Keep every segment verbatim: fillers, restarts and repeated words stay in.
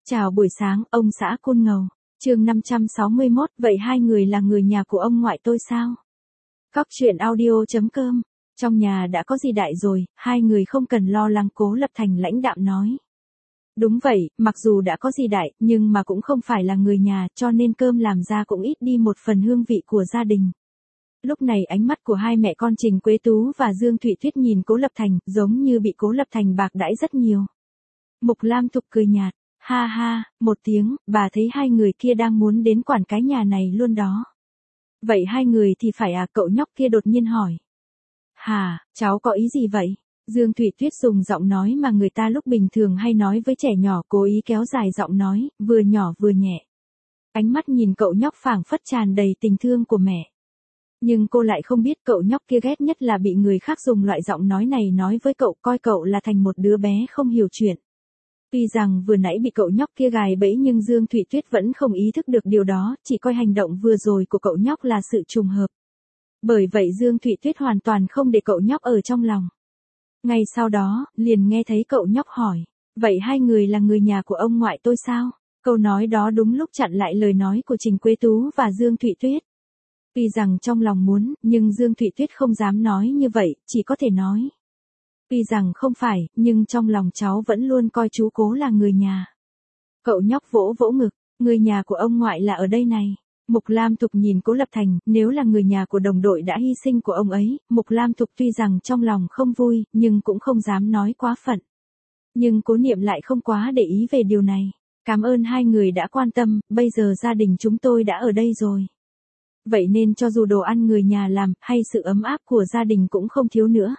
Chào buổi sáng, ông xã Côn Ngầu. Chương năm trăm sáu mươi mốt, vậy hai người là người nhà của ông ngoại tôi sao? Cóc truyện audio chấm com. Trong nhà đã có Di Đại rồi, hai người không cần lo lắng, Cố Lập Thành lãnh đạm nói. Đúng vậy, mặc dù đã có Di Đại, nhưng mà cũng không phải là người nhà, cho nên cơm làm ra cũng ít đi một phần hương vị của gia đình. Lúc này ánh mắt của hai mẹ con Trình Quế Tú và Dương Thụy Tuyết nhìn Cố Lập Thành, giống như bị Cố Lập Thành bạc đãi rất nhiều. Mục Lam Thục cười nhạt, ha ha, một tiếng, bà thấy hai người kia đang muốn đến quản cái nhà này luôn đó. Vậy hai người thì phải à, cậu nhóc kia đột nhiên hỏi. Hà, cháu có ý gì vậy? Dương Thụy Tuyết dùng giọng nói mà người ta lúc bình thường hay nói với trẻ nhỏ, cố ý kéo dài giọng nói, vừa nhỏ vừa nhẹ. Ánh mắt nhìn cậu nhóc phảng phất tràn đầy tình thương của mẹ. Nhưng cô lại không biết cậu nhóc kia ghét nhất là bị người khác dùng loại giọng nói này nói với cậu, coi cậu là thành một đứa bé không hiểu chuyện. Tuy rằng vừa nãy bị cậu nhóc kia gài bẫy nhưng Dương Thụy Tuyết vẫn không ý thức được điều đó, chỉ coi hành động vừa rồi của cậu nhóc là sự trùng hợp. Bởi vậy Dương Thụy Tuyết hoàn toàn không để cậu nhóc ở trong lòng. Ngay sau đó, liền nghe thấy cậu nhóc hỏi, vậy hai người là người nhà của ông ngoại tôi sao? Câu nói đó đúng lúc chặn lại lời nói của Trình Quế Tú và Dương Thụy Tuyết. Tuy rằng trong lòng muốn, nhưng Dương Thụy Tuyết không dám nói như vậy, chỉ có thể nói. Tuy rằng không phải, nhưng trong lòng cháu vẫn luôn coi chú Cố là người nhà. Cậu nhóc vỗ vỗ ngực, người nhà của ông ngoại là ở đây này. Mục Lam Thục nhìn Cố Lập Thành, nếu là người nhà của đồng đội đã hy sinh của ông ấy, Mục Lam Thục tuy rằng trong lòng không vui, nhưng cũng không dám nói quá phận. Nhưng Cố Niệm lại không quá để ý về điều này. Cảm ơn hai người đã quan tâm, bây giờ gia đình chúng tôi đã ở đây rồi. Vậy nên cho dù đồ ăn người nhà làm, hay sự ấm áp của gia đình cũng không thiếu nữa.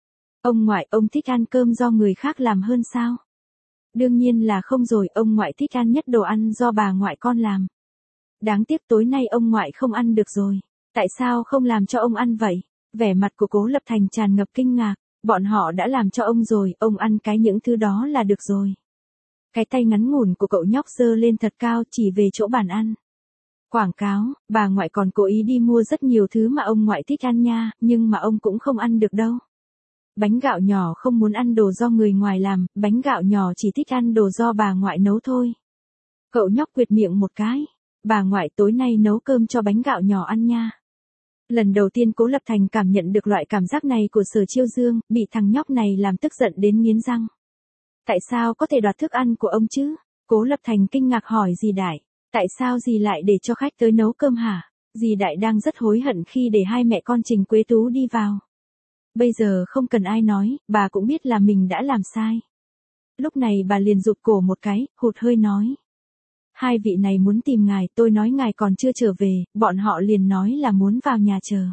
Ông ngoại, ông thích ăn cơm do người khác làm hơn sao? Đương nhiên là không rồi, ông ngoại thích ăn nhất đồ ăn do bà ngoại con làm. Đáng tiếc tối nay ông ngoại không ăn được rồi. Tại sao không làm cho ông ăn vậy? Vẻ mặt của Cố Lập Thành tràn ngập kinh ngạc. Bọn họ đã làm cho ông rồi, ông ăn cái những thứ đó là được rồi. Cái tay ngắn ngủn của cậu nhóc giơ lên thật cao chỉ về chỗ bàn ăn. Quảng cáo, bà ngoại còn cố ý đi mua rất nhiều thứ mà ông ngoại thích ăn nha, nhưng mà ông cũng không ăn được đâu. Bánh gạo nhỏ không muốn ăn đồ do người ngoài làm, bánh gạo nhỏ chỉ thích ăn đồ do bà ngoại nấu thôi. Cậu nhóc quệt miệng một cái. Bà ngoại tối nay nấu cơm cho bánh gạo nhỏ ăn nha. Lần đầu tiên Cố Lập Thành cảm nhận được loại cảm giác này của Sở Chiêu Dương, bị thằng nhóc này làm tức giận đến nghiến răng. Tại sao có thể đoạt thức ăn của ông chứ? Cố Lập Thành kinh ngạc hỏi Dì Đại. Tại sao dì lại để cho khách tới nấu cơm hả? Dì Đại đang rất hối hận khi để hai mẹ con Trình Quế Tú đi vào. Bây giờ không cần ai nói, bà cũng biết là mình đã làm sai. Lúc này bà liền rụt cổ một cái, hụt hơi nói. Hai vị này muốn tìm ngài, tôi nói ngài còn chưa trở về, bọn họ liền nói là muốn vào nhà chờ.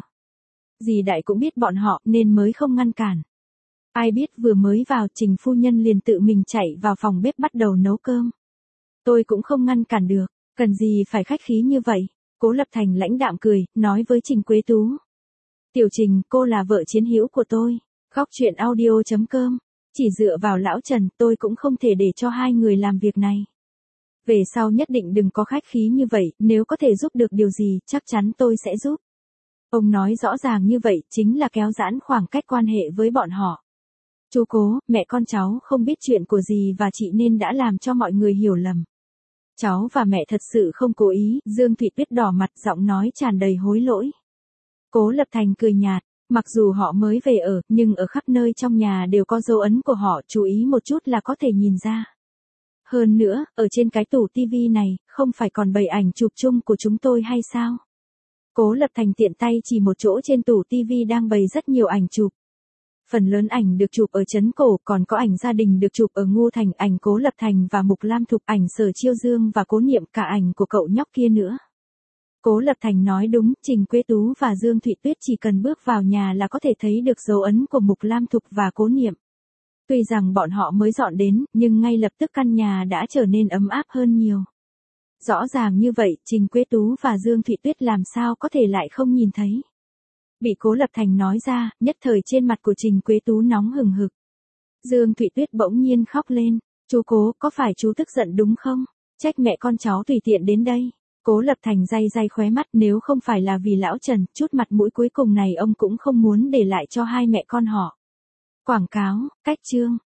Dì Đại cũng biết bọn họ nên mới không ngăn cản. Ai biết vừa mới vào Trình phu nhân liền tự mình chạy vào phòng bếp bắt đầu nấu cơm. Tôi cũng không ngăn cản được, cần gì phải khách khí như vậy. Cố Lập Thành lãnh đạm cười, nói với Trình Quế Tú. Tiểu Trình, cô là vợ chiến hữu của tôi. Cóc truyện audio chấm com. Chỉ dựa vào lão Trần, tôi cũng không thể để cho hai người làm việc này. Về sau nhất định đừng có khách khí như vậy, nếu có thể giúp được điều gì, chắc chắn tôi sẽ giúp. Ông nói rõ ràng như vậy, chính là kéo giãn khoảng cách quan hệ với bọn họ. Chú Cố, mẹ con cháu không biết chuyện của dì và chị nên đã làm cho mọi người hiểu lầm. Cháu và mẹ thật sự không cố ý, Dương Thụy Tuyết đỏ mặt, giọng nói tràn đầy hối lỗi. Cố Lập Thành cười nhạt, mặc dù họ mới về ở, nhưng ở khắp nơi trong nhà đều có dấu ấn của họ, chú ý một chút là có thể nhìn ra. Hơn nữa, ở trên cái tủ tivi này, không phải còn bày ảnh chụp chung của chúng tôi hay sao? Cố Lập Thành tiện tay chỉ một chỗ trên tủ tivi đang bày rất nhiều ảnh chụp. Phần lớn ảnh được chụp ở Trấn Cổ, còn có ảnh gia đình được chụp ở Ngô Thành, ảnh Cố Lập Thành và Mục Lam Thục, ảnh Sở Chiêu Dương và Cố Niệm, cả ảnh của cậu nhóc kia nữa. Cố Lập Thành nói đúng, Trình Quế Tú và Dương Thụy Tuyết chỉ cần bước vào nhà là có thể thấy được dấu ấn của Mục Lam Thục và Cố Niệm. Tuy rằng bọn họ mới dọn đến, nhưng ngay lập tức căn nhà đã trở nên ấm áp hơn nhiều. Rõ ràng như vậy, Trình Quế Tú và Dương Thụy Tuyết làm sao có thể lại không nhìn thấy. Bị Cố Lập Thành nói ra, nhất thời trên mặt của Trình Quế Tú nóng hừng hực. Dương Thụy Tuyết bỗng nhiên khóc lên. Chú Cố, có phải chú tức giận đúng không? Trách mẹ con cháu tùy tiện đến đây. Cố Lập Thành day day khóe mắt, nếu không phải là vì lão Trần, chút mặt mũi cuối cùng này ông cũng không muốn để lại cho hai mẹ con họ. Quảng cáo, cách chương.